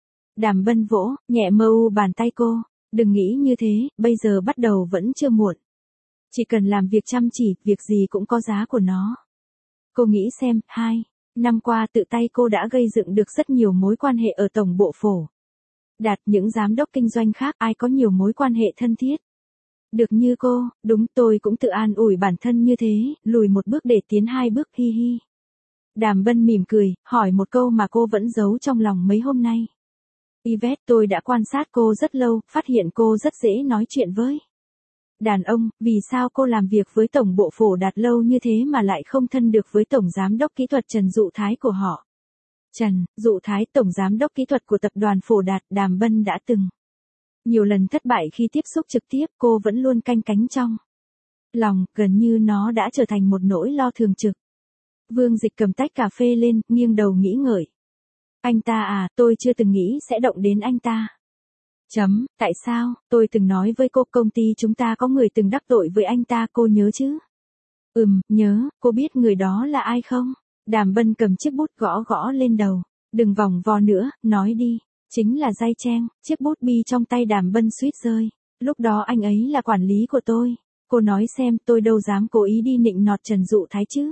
Đàm Bân vỗ nhẹ mơ u bàn tay cô, đừng nghĩ như thế, bây giờ bắt đầu vẫn chưa muộn. Chỉ cần làm việc chăm chỉ, việc gì cũng có giá của nó. Cô nghĩ xem, hai năm qua tự tay cô đã gây dựng được rất nhiều mối quan hệ ở tổng bộ phổ. Đạt những giám đốc kinh doanh khác ai có nhiều mối quan hệ thân thiết. Được như cô, đúng tôi cũng tự an ủi bản thân như thế, lùi một bước để tiến hai bước hi hi. Đàm Bân mỉm cười, hỏi một câu mà cô vẫn giấu trong lòng mấy hôm nay. Yvette, tôi đã quan sát cô rất lâu, phát hiện cô rất dễ nói chuyện với đàn ông, vì sao cô làm việc với tổng bộ phổ Đạt lâu như thế mà lại không thân được với tổng giám đốc kỹ thuật Trần Dụ Thái của họ? Trần Dụ Thái, tổng giám đốc kỹ thuật của tập đoàn Phổ Đạt, Đàm Bân đã từng nhiều lần thất bại khi tiếp xúc trực tiếp, cô vẫn luôn canh cánh trong lòng, gần như nó đã trở thành một nỗi lo thường trực. Vương Dịch cầm tách cà phê lên, nghiêng đầu nghĩ ngợi. Anh ta à, tôi chưa từng nghĩ sẽ động đến anh ta. Chấm, tại sao, tôi từng nói với cô công ty chúng ta có người từng đắc tội với anh ta, cô nhớ chứ? Ừm, nhớ, cô biết người đó là ai không? Đàm Bân cầm chiếc bút gõ gõ lên đầu. Đừng vòng vo nữa, nói đi. Chính là Giai Trang, chiếc bút bi trong tay Đàm Bân suýt rơi. Lúc đó anh ấy là quản lý của tôi. Cô nói xem, tôi đâu dám cố ý đi nịnh nọt Trần Dụ Thái chứ.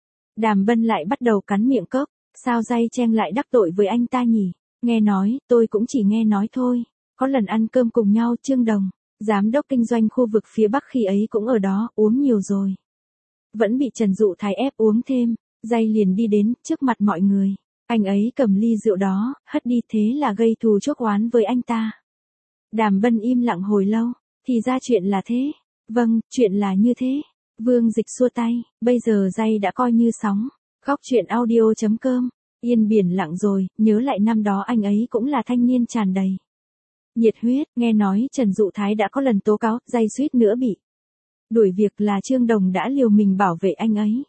Đàm Bân lại bắt đầu cắn miệng cốc. Sao Giai Trang lại đắc tội với anh ta nhỉ? Nghe nói, tôi cũng chỉ nghe nói thôi. Có lần ăn cơm cùng nhau, Trương Đồng, giám đốc kinh doanh khu vực phía Bắc khi ấy cũng ở đó, uống nhiều rồi. Vẫn bị Trần Dụ Thái ép uống thêm, Giai liền đi đến, trước mặt mọi người. Anh ấy cầm ly rượu đó, hất đi, thế là gây thù chuốc oán với anh ta. Đàm Bân im lặng hồi lâu, thì ra chuyện là thế. Vâng, chuyện là như thế. Vương Dịch xua tay, bây giờ Giai đã coi như sóng. Góc truyện audio chấm com, yên biển lặng rồi, nhớ lại năm đó anh ấy cũng là thanh niên tràn đầy nhiệt huyết, nghe nói Trần Dụ Thái đã có lần tố cáo, Giai suýt nữa bị đuổi việc là Trương Đồng đã liều mình bảo vệ anh ấy.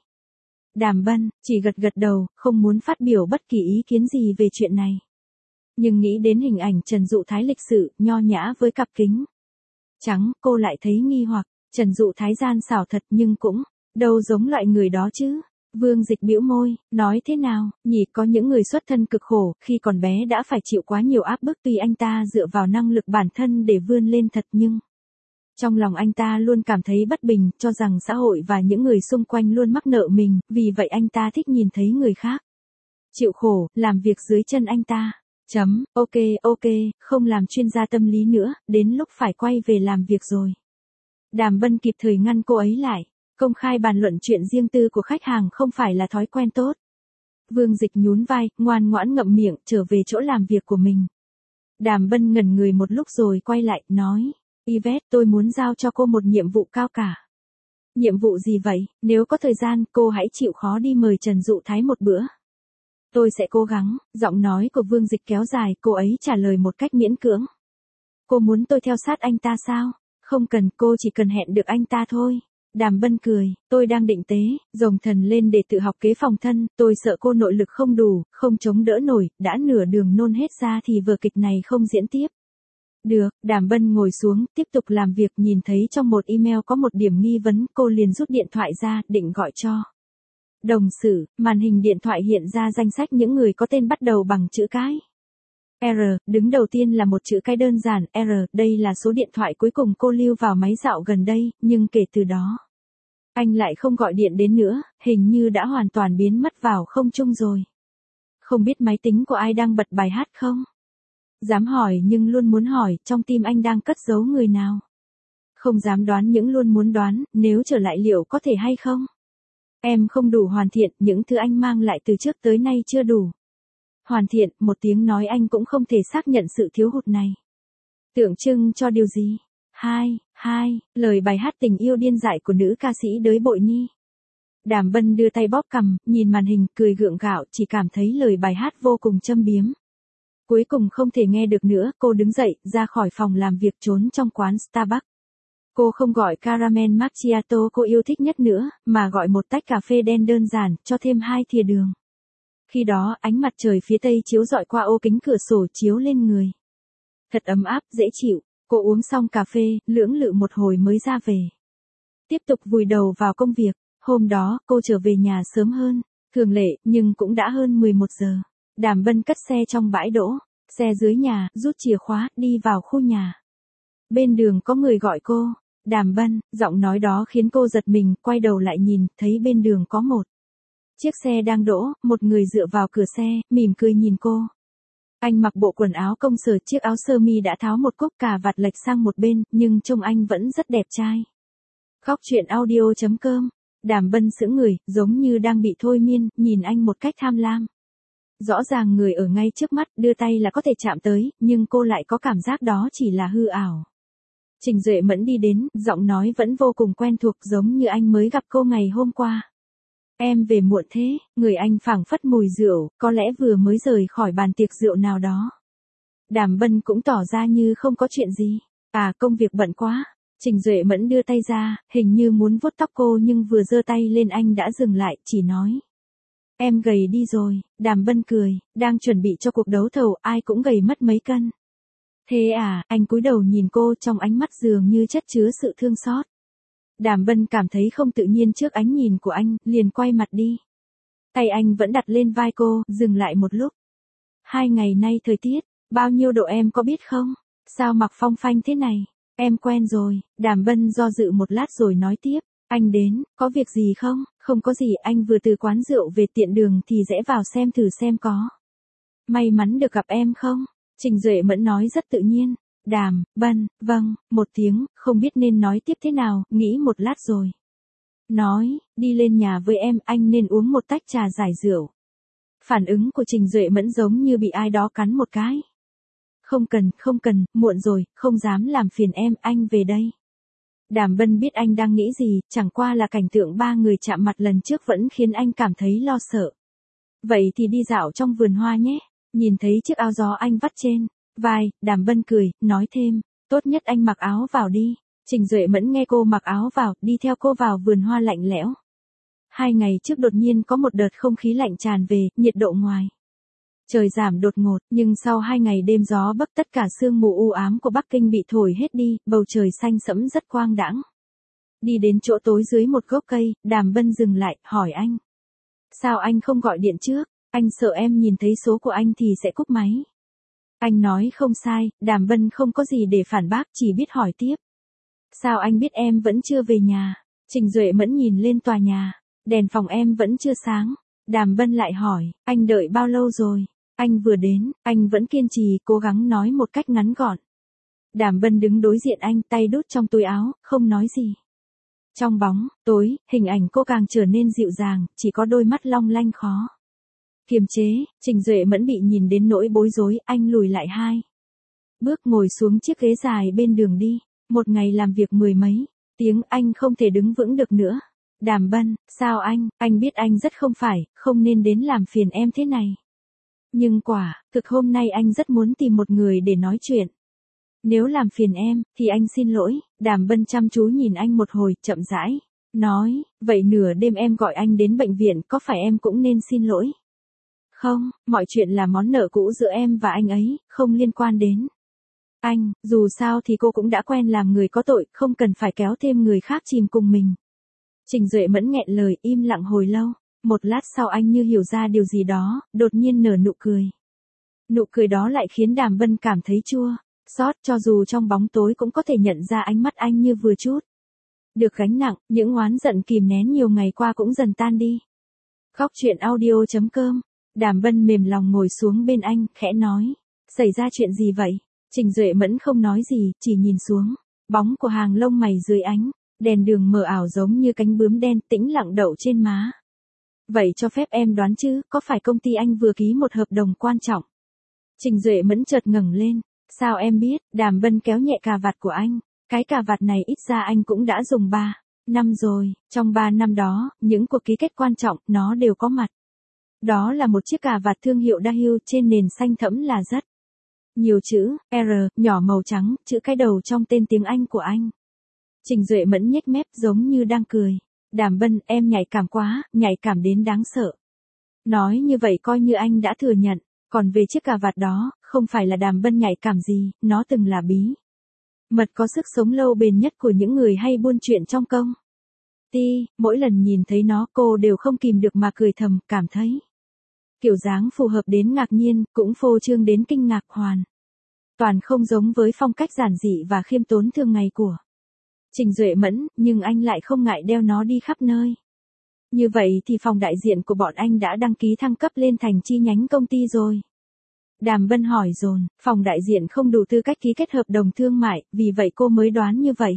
Đàm Bân chỉ gật gật đầu, không muốn phát biểu bất kỳ ý kiến gì về chuyện này. Nhưng nghĩ đến hình ảnh Trần Dụ Thái lịch sự, nho nhã với cặp kính trắng, cô lại thấy nghi hoặc, Trần Dụ Thái gian xảo thật nhưng cũng đâu giống loại người đó chứ. Vương Dịch bĩu môi, nói thế nào, nhỉ, có những người xuất thân cực khổ, khi còn bé đã phải chịu quá nhiều áp bức, tuy anh ta dựa vào năng lực bản thân để vươn lên thật nhưng trong lòng anh ta luôn cảm thấy bất bình, cho rằng xã hội và những người xung quanh luôn mắc nợ mình, vì vậy anh ta thích nhìn thấy người khác chịu khổ, làm việc dưới chân anh ta. Chấm, ok, ok, không làm chuyên gia tâm lý nữa, đến lúc phải quay về làm việc rồi. Đàm Bân kịp thời ngăn cô ấy lại. Công khai bàn luận chuyện riêng tư của khách hàng không phải là thói quen tốt. Vương Dịch nhún vai, ngoan ngoãn ngậm miệng, trở về chỗ làm việc của mình. Đàm Bân ngẩn người một lúc rồi quay lại, nói. Yvette, tôi muốn giao cho cô một nhiệm vụ cao cả. Nhiệm vụ gì vậy? Nếu có thời gian, cô hãy chịu khó đi mời Trần Dụ Thái một bữa. Tôi sẽ cố gắng. Giọng nói của Vương Dịch kéo dài, cô ấy trả lời một cách miễn cưỡng. Cô muốn tôi theo sát anh ta sao? Không cần, cô chỉ cần hẹn được anh ta thôi. Đàm Bân cười, tôi đang định tế, rồng thần lên để tự học kế phòng thân, tôi sợ cô nội lực không đủ, không chống đỡ nổi, đã nửa đường nôn hết ra thì vở kịch này không diễn tiếp. Được, Đàm Bân ngồi xuống, tiếp tục làm việc, nhìn thấy trong một email có một điểm nghi vấn, cô liền rút điện thoại ra, định gọi cho đồng sự, màn hình điện thoại hiện ra danh sách những người có tên bắt đầu bằng chữ cái R, đứng đầu tiên là một chữ cái đơn giản, R, đây là số điện thoại cuối cùng cô lưu vào máy dạo gần đây, nhưng kể từ đó, anh lại không gọi điện đến nữa, hình như đã hoàn toàn biến mất vào không trung rồi. Không biết máy tính của ai đang bật bài hát không? Dám hỏi nhưng luôn muốn hỏi, trong tim anh đang cất giấu người nào? Không dám đoán nhưng luôn muốn đoán, nếu trở lại liệu có thể hay không? Em không đủ hoàn thiện, những thứ anh mang lại từ trước tới nay chưa đủ hoàn thiện, một tiếng nói anh cũng không thể xác nhận sự thiếu hụt này. Tượng trưng cho điều gì? Hai, hai, lời bài hát tình yêu điên dại của nữ ca sĩ Đới Bội Ni. Đàm Bân đưa tay bóp cằm, nhìn màn hình, cười gượng gạo, chỉ cảm thấy lời bài hát vô cùng châm biếm. Cuối cùng không thể nghe được nữa, cô đứng dậy, ra khỏi phòng làm việc, trốn trong quán Starbucks. Cô không gọi caramel macchiato cô yêu thích nhất nữa, mà gọi một tách cà phê đen đơn giản, cho thêm hai thìa đường. Khi đó, ánh mặt trời phía tây chiếu rọi qua ô kính cửa sổ chiếu lên người. Thật ấm áp, dễ chịu. Cô uống xong cà phê, lưỡng lự một hồi mới ra về. Tiếp tục vùi đầu vào công việc. Hôm đó, cô trở về nhà sớm hơn, thường lệ, nhưng cũng đã hơn mười một giờ. Đàm Bân cất xe trong bãi đỗ, xe dưới nhà, rút chìa khóa, đi vào khu nhà. Bên đường có người gọi cô, Đàm Bân, giọng nói đó khiến cô giật mình, quay đầu lại nhìn, thấy bên đường có một chiếc xe đang đỗ, một người dựa vào cửa xe, mỉm cười nhìn cô. Anh mặc bộ quần áo công sở, chiếc áo sơ mi đã tháo một cúc cà vạt lệch sang một bên, nhưng trông anh vẫn rất đẹp trai. Góc chuyện audio chấm com. Đàm Bân sững người, giống như đang bị thôi miên, nhìn anh một cách tham lam. Rõ ràng người ở ngay trước mắt, đưa tay là có thể chạm tới, nhưng cô lại có cảm giác đó chỉ là hư ảo. Trình Duệ Mẫn đi đến, giọng nói vẫn vô cùng quen thuộc, giống như anh mới gặp cô ngày hôm qua. Em về muộn thế, người anh phảng phất mùi rượu, có lẽ vừa mới rời khỏi bàn tiệc rượu nào đó. Đàm Bân cũng tỏ ra như không có chuyện gì. À, công việc bận quá. Trình Duệ Mẫn đưa tay ra, hình như muốn vuốt tóc cô nhưng vừa giơ tay lên anh đã dừng lại, chỉ nói. Em gầy đi rồi. Đàm Bân cười, đang chuẩn bị cho cuộc đấu thầu, ai cũng gầy mất mấy cân. Thế à, anh cúi đầu nhìn cô, trong ánh mắt dường như chất chứa sự thương xót. Đàm Bân cảm thấy không tự nhiên trước ánh nhìn của anh, liền quay mặt đi. Tay anh vẫn đặt lên vai cô, dừng lại một lúc. Hai ngày nay thời tiết, bao nhiêu độ em có biết không? Sao mặc phong phanh thế này? Em quen rồi. Đàm Bân do dự một lát rồi nói tiếp. Anh đến, có việc gì không? Không có gì, anh vừa từ quán rượu về, tiện đường thì rẽ vào xem thử xem có may mắn được gặp em không? Trình Duệ Mẫn nói rất tự nhiên. Đàm Bân, vâng, một tiếng, không biết nên nói tiếp thế nào, nghĩ một lát rồi. Nói, đi lên nhà với em, anh nên uống một tách trà giải rượu. Phản ứng của Trình Duệ Mẫn giống như bị ai đó cắn một cái. Không cần, không cần, muộn rồi, không dám làm phiền em, anh về đây. Đàm Bân biết anh đang nghĩ gì, chẳng qua là cảnh tượng ba người chạm mặt lần trước vẫn khiến anh cảm thấy lo sợ. Vậy thì đi dạo trong vườn hoa nhé. Nhìn thấy chiếc áo gió anh vắt trên vai, Đàm Bân cười, nói thêm, tốt nhất anh mặc áo vào đi. Trình Duệ Mẫn nghe cô mặc áo vào, đi theo cô vào vườn hoa lạnh lẽo. Hai ngày trước đột nhiên có một đợt không khí lạnh tràn về, nhiệt độ ngoài trời giảm đột ngột, nhưng sau hai ngày đêm gió bấc tất cả sương mù u ám của Bắc Kinh bị thổi hết đi, bầu trời xanh sẫm rất quang đãng. Đi đến chỗ tối dưới một gốc cây, Đàm Bân dừng lại, hỏi anh. Sao anh không gọi điện trước? Anh sợ em nhìn thấy số của anh thì sẽ cúp máy. Anh nói không sai, Đàm Bân không có gì để phản bác, chỉ biết hỏi tiếp. Sao anh biết em vẫn chưa về nhà? Trình Duệ Mẫn nhìn lên tòa nhà, đèn phòng em vẫn chưa sáng. Đàm Bân lại hỏi, anh đợi bao lâu rồi? Anh vừa đến, anh vẫn kiên trì, cố gắng nói một cách ngắn gọn. Đàm Bân đứng đối diện anh, tay đút trong túi áo, không nói gì. Trong bóng tối, hình ảnh cô càng trở nên dịu dàng, chỉ có đôi mắt long lanh khó kiềm chế. Trình Duệ Mẫn bị nhìn đến nỗi bối rối, anh lùi lại hai bước, ngồi xuống chiếc ghế dài bên đường đi. Một ngày làm việc mười mấy tiếng, anh không thể đứng vững được nữa. Đàm Bân, sao anh? Anh biết anh rất không phải, không nên đến làm phiền em thế này. Nhưng quả thực hôm nay anh rất muốn tìm một người để nói chuyện. Nếu làm phiền em, thì anh xin lỗi. Đàm Bân chăm chú nhìn anh một hồi, chậm rãi nói, vậy nửa đêm em gọi anh đến bệnh viện, có phải em cũng nên xin lỗi? Không, mọi chuyện là món nợ cũ giữa em và anh ấy, không liên quan đến anh. Dù sao thì cô cũng đã quen làm người có tội, không cần phải kéo thêm người khác chìm cùng mình. Trình Duệ Mẫn nghẹn lời, im lặng hồi lâu. Một lát sau anh như hiểu ra điều gì đó, đột nhiên nở nụ cười. Nụ cười đó lại khiến Đàm Bân cảm thấy chua xót, cho dù trong bóng tối cũng có thể nhận ra ánh mắt anh như vừa chút được gánh nặng, những oán giận kìm nén nhiều ngày qua cũng dần tan đi. Góc chuyện audio chấm com. Đàm Bân mềm lòng ngồi xuống bên anh, khẽ nói. Xảy ra chuyện gì vậy? Trình Duệ Mẫn không nói gì, chỉ nhìn xuống bóng của hàng lông mày dưới ánh đèn đường mờ ảo giống như cánh bướm đen tĩnh lặng đậu trên má. Vậy cho phép em đoán chứ, có phải công ty anh vừa ký một hợp đồng quan trọng? Trình Duệ Mẫn chợt ngẩng lên. Sao em biết? Đàm Bân kéo nhẹ cà vạt của anh. Cái cà vạt này ít ra anh cũng đã dùng ba năm rồi. Trong ba năm đó, những cuộc ký kết quan trọng, nó đều có mặt. Đó là một chiếc cà vạt thương hiệu Daewoo trên nền xanh thẫm là rất nhiều chữ R, nhỏ màu trắng, chữ cái đầu trong tên tiếng Anh của anh. Trình Duệ Mẫn nhếch mép giống như đang cười. Đàm Bân, em nhạy cảm quá, nhạy cảm đến đáng sợ. Nói như vậy coi như anh đã thừa nhận. Còn về chiếc cà vạt đó, không phải là Đàm Bân nhạy cảm gì, nó từng là bí mật có sức sống lâu bền nhất của những người hay buôn chuyện trong công Ti, mỗi lần nhìn thấy nó cô đều không kìm được mà cười thầm, cảm thấy kiểu dáng phù hợp đến ngạc nhiên, cũng phô trương đến kinh ngạc hoàn. Toàn không giống với phong cách giản dị và khiêm tốn thường ngày của Trình Duệ Mẫn, nhưng anh lại không ngại đeo nó đi khắp nơi. Như vậy thì phòng đại diện của bọn anh đã đăng ký thăng cấp lên thành chi nhánh công ty rồi. Đàm Bân hỏi dồn, phòng đại diện không đủ tư cách ký kết hợp đồng thương mại, vì vậy cô mới đoán như vậy.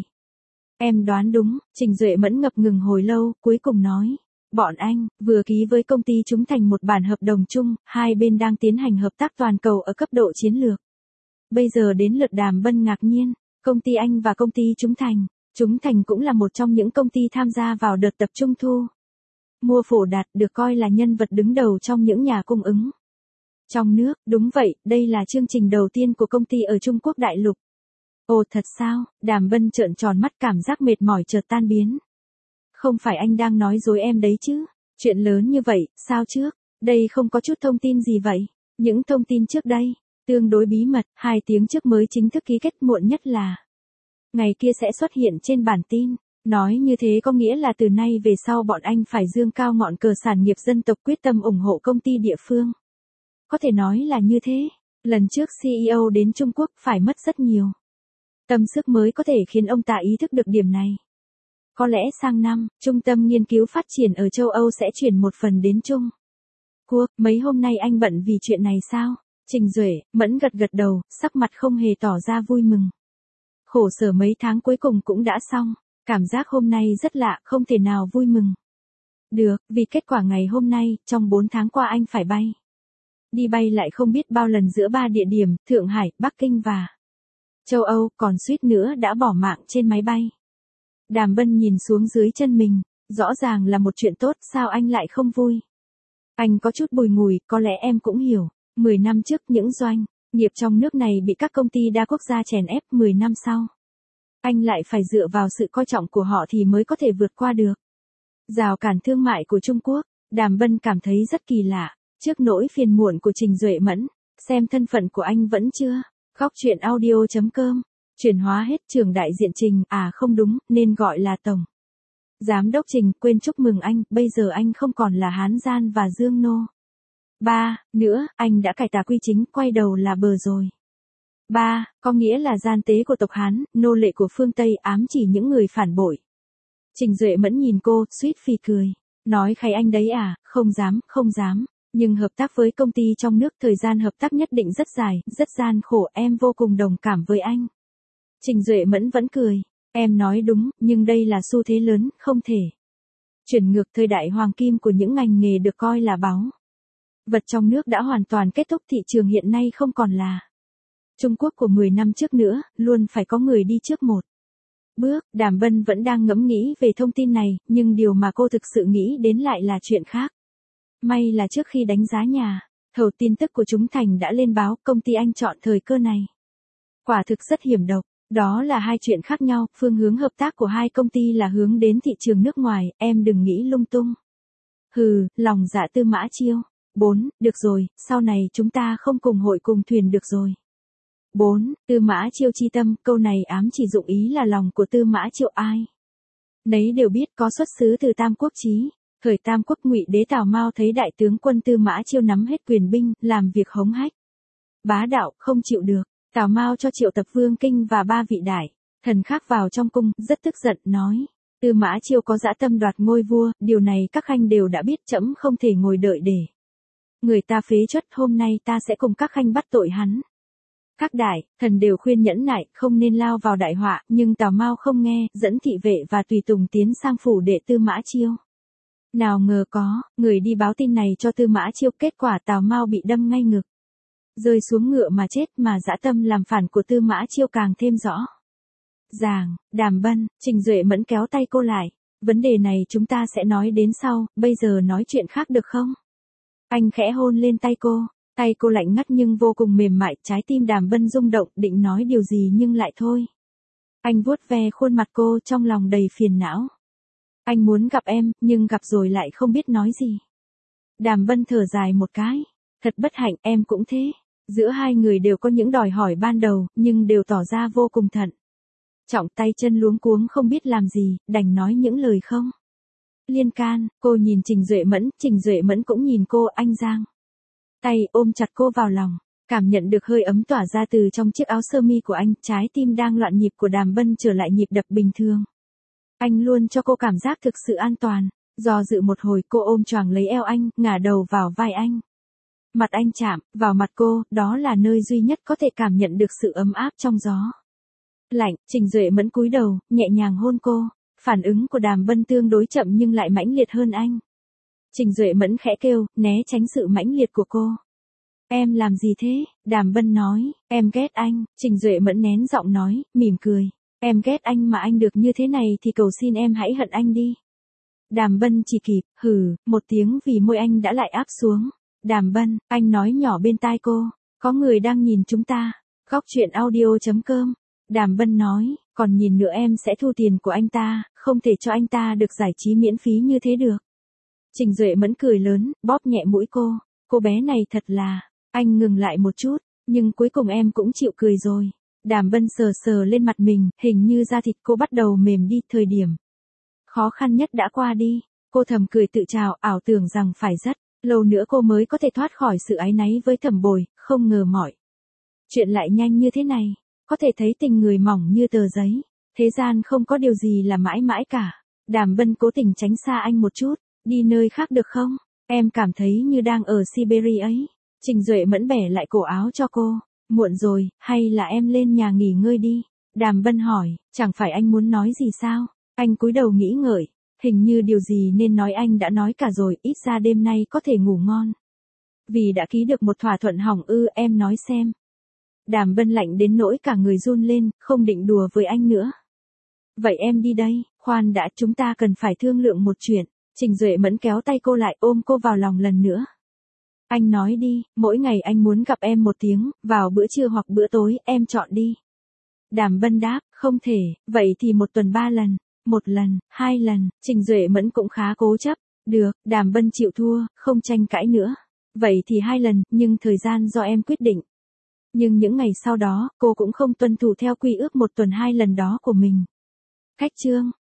Em đoán đúng, Trình Duệ Mẫn ngập ngừng hồi lâu, cuối cùng nói. Bọn anh, vừa ký với công ty chúng thành một bản hợp đồng chung, hai bên đang tiến hành hợp tác toàn cầu ở cấp độ chiến lược. Bây giờ đến lượt Đàm Bân ngạc nhiên, công ty anh và công ty chúng thành. Chúng thành cũng là một trong những công ty tham gia vào đợt tập trung thu mua Phổ Đạt, được coi là nhân vật đứng đầu trong những nhà cung ứng trong nước. Đúng vậy, đây là chương trình đầu tiên của công ty ở Trung Quốc đại lục. Ồ thật sao? Đàm Bân trợn tròn mắt, cảm giác mệt mỏi chợt tan biến. Không phải anh đang nói dối em đấy chứ? Chuyện lớn như vậy, sao trước? Đây không có chút thông tin gì vậy? Những thông tin trước đây, tương đối bí mật, hai tiếng trước mới chính thức ký kết, muộn nhất là ngày kia sẽ xuất hiện trên bản tin. Nói như thế có nghĩa là từ nay về sau bọn anh phải dương cao ngọn cờ sản nghiệp dân tộc, quyết tâm ủng hộ công ty địa phương. Có thể nói là như thế. Lần trước xê e ô đến Trung Quốc phải mất rất nhiều tâm sức mới có thể khiến ông ta ý thức được điểm này. Có lẽ sang năm, trung tâm nghiên cứu phát triển ở châu Âu sẽ chuyển một phần đến Trung Quốc. Mấy hôm nay anh bận vì chuyện này sao? Trình Duệ Mẫn gật gật đầu, sắc mặt không hề tỏ ra vui mừng. Khổ sở mấy tháng cuối cùng cũng đã xong. Cảm giác hôm nay rất lạ, không thể nào vui mừng được, vì kết quả ngày hôm nay, trong bốn tháng qua anh phải bay. Đi bay lại không biết bao lần giữa ba địa điểm, Thượng Hải, Bắc Kinh và châu Âu, còn suýt nữa đã bỏ mạng trên máy bay. Đàm Bân nhìn xuống dưới chân mình, rõ ràng là một chuyện tốt, sao anh lại không vui? Anh có chút bùi ngùi, có lẽ em cũng hiểu. mười năm trước những doanh nghiệp trong nước này bị các công ty đa quốc gia chèn ép, mười năm sau. Anh lại phải dựa vào sự coi trọng của họ thì mới có thể vượt qua được rào cản thương mại của Trung Quốc. Đàm Bân cảm thấy rất kỳ lạ, trước nỗi phiền muộn của Trình Duệ Mẫn, xem thân phận của anh vẫn chưa. Góc truyện audio chấm com, chuyển hóa hết trưởng đại diện Trình, à không đúng, nên gọi là Tổng Giám đốc Trình, quên chúc mừng anh, bây giờ anh không còn là Hán Gian và Dương Nô. Ba, nữa, anh đã cải tà quy chính, quay đầu là bờ rồi. Ba, có nghĩa là gian tế của tộc Hán, nô lệ của phương Tây, ám chỉ những người phản bội. Trình Duệ Mẫn nhìn cô, suýt phì cười. Nói khay anh đấy à, không dám, không dám. Nhưng hợp tác với công ty trong nước, thời gian hợp tác nhất định rất dài, rất gian khổ, em vô cùng đồng cảm với anh. Trình Duệ Mẫn vẫn cười. Em nói đúng, nhưng đây là xu thế lớn, không thể chuyển ngược. Thời đại hoàng kim của những ngành nghề được coi là báu vật trong nước đã hoàn toàn kết thúc, thị trường hiện nay không còn là Trung Quốc của mười năm trước nữa, luôn phải có người đi trước một bước. Đàm Bân vẫn đang ngẫm nghĩ về thông tin này, nhưng điều mà cô thực sự nghĩ đến lại là chuyện khác. May là trước khi đánh giá nhà thầu, tin tức của chúng thành đã lên báo, công ty anh chọn thời cơ này. Quả thực rất hiểm độc. Đó là hai chuyện khác nhau, phương hướng hợp tác của hai công ty là hướng đến thị trường nước ngoài, em đừng nghĩ lung tung. Hừ, lòng dạ Tư Mã Chiêu. bốn. Được rồi, sau này chúng ta không cùng hội cùng thuyền được rồi. bốn. Tư Mã Chiêu chi tâm, câu này ám chỉ dụng ý là lòng của Tư Mã Chiêu ai nấy đều biết, có xuất xứ từ Tam Quốc Chí. Thời Tam Quốc, Ngụy đế Tào Mao thấy đại tướng quân Tư Mã Chiêu nắm hết quyền binh, làm việc hống hách, bá đạo, không chịu được. Tào Mao cho triệu tập Vương Kinh và ba vị đại thần khác vào trong cung, rất tức giận, nói: Tư Mã Chiêu có dã tâm đoạt ngôi vua, điều này các khanh đều đã biết, trẫm không thể ngồi đợi để người ta phế truất, hôm nay ta sẽ cùng các khanh bắt tội hắn. Các đại thần đều khuyên nhẫn nại, không nên lao vào đại họa, nhưng Tào Mao không nghe, dẫn thị vệ và tùy tùng tiến sang phủ đệ Tư Mã Chiêu. Nào ngờ có người đi báo tin này cho Tư Mã Chiêu, kết quả Tào Mao bị đâm ngay ngực, rơi xuống ngựa mà chết, mà dã tâm làm phản của Tư Mã Chiêu càng thêm rõ ràng. Đàm Bân, Trình Duệ Mẫn kéo tay cô lại. Vấn đề này chúng ta sẽ nói đến sau, bây giờ nói chuyện khác được không? Anh khẽ hôn lên tay cô. Tay cô lạnh ngắt nhưng vô cùng mềm mại, trái tim Đàm Bân rung động, định nói điều gì nhưng lại thôi. Anh vuốt ve khuôn mặt cô, trong lòng đầy phiền não. Anh muốn gặp em, nhưng gặp rồi lại không biết nói gì. Đàm Bân thở dài một cái. Thật bất hạnh, em cũng thế. Giữa hai người đều có những đòi hỏi ban đầu, nhưng đều tỏ ra vô cùng thận trọng, tay chân luống cuống không biết làm gì, đành nói những lời không Liên can, cô nhìn Trình Duệ Mẫn, Trình Duệ Mẫn cũng nhìn cô, anh giang tay ôm chặt cô vào lòng, cảm nhận được hơi ấm tỏa ra từ trong chiếc áo sơ mi của anh, trái tim đang loạn nhịp của Đàm Bân trở lại nhịp đập bình thường. Anh luôn cho cô cảm giác thực sự an toàn, do dự một hồi cô ôm choàng lấy eo anh, ngả đầu vào vai anh. Mặt anh chạm vào mặt cô, đó là nơi duy nhất có thể cảm nhận được sự ấm áp trong gió lạnh. Trình Duệ Mẫn cúi đầu, nhẹ nhàng hôn cô, phản ứng của Đàm Bân tương đối chậm nhưng lại mãnh liệt hơn anh. Trình Duệ Mẫn khẽ kêu, né tránh sự mãnh liệt của cô. Em làm gì thế? Đàm Bân nói, em ghét anh. Trình Duệ Mẫn nén giọng nói, mỉm cười. Em ghét anh mà anh được như thế này thì cầu xin em hãy hận anh đi. Đàm Bân chỉ kịp, hừ, một tiếng vì môi anh đã lại áp xuống. Đàm Bân, anh nói nhỏ bên tai cô, có người đang nhìn chúng ta. Góc truyện audio chấm com. Đàm Bân nói, còn nhìn nữa em sẽ thu tiền của anh ta, không thể cho anh ta được giải trí miễn phí như thế được. Trình Duệ Mẫn cười lớn, bóp nhẹ mũi cô. Cô bé này thật là, anh ngừng lại một chút, nhưng cuối cùng em cũng chịu cười rồi. Đàm Bân sờ sờ lên mặt mình, hình như da thịt cô bắt đầu mềm đi, thời điểm khó khăn nhất đã qua đi. Cô thầm cười tự trào, ảo tưởng rằng phải rất lâu nữa cô mới có thể thoát khỏi sự áy náy với Thẩm Bồi, không ngờ mọi chuyện lại nhanh như thế này. Có thể thấy tình người mỏng như tờ giấy, thế gian không có điều gì là mãi mãi cả. Đàm Bân cố tình tránh xa anh một chút, đi nơi khác được không? Em cảm thấy như đang ở Siberia ấy. Trình Duệ Mẫn bẻ lại cổ áo cho cô. Muộn rồi, hay là em lên nhà nghỉ ngơi đi? Đàm Bân hỏi, chẳng phải anh muốn nói gì sao? Anh cúi đầu nghĩ ngợi, hình như điều gì nên nói anh đã nói cả rồi, ít ra đêm nay có thể ngủ ngon. Vì đã ký được một thỏa thuận hỏng ư, em nói xem. Đàm Bân lạnh đến nỗi cả người run lên, không định đùa với anh nữa. Vậy em đi đây, khoan đã, chúng ta cần phải thương lượng một chuyện. Trình Duệ Mẫn kéo tay cô lại, ôm cô vào lòng lần nữa. Anh nói đi, mỗi ngày anh muốn gặp em một tiếng, vào bữa trưa hoặc bữa tối, em chọn đi. Đàm Bân đáp, không thể, vậy thì một tuần ba lần, một lần, hai lần. Trình Duệ Mẫn cũng khá cố chấp. Được, Đàm Bân chịu thua, không tranh cãi nữa. Vậy thì hai lần, nhưng thời gian do em quyết định. Nhưng những ngày sau đó, cô cũng không tuân thủ theo quy ước một tuần hai lần đó của mình. Cách chương